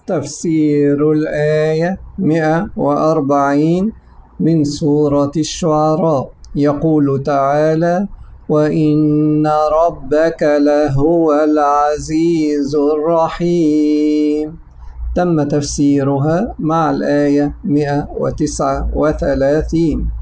تفسير الآية 140 من سورة الشعراء. يقول تعالى: وإن ربك لهو العزيز الرحيم. تم تفسيرها مع الآية 139.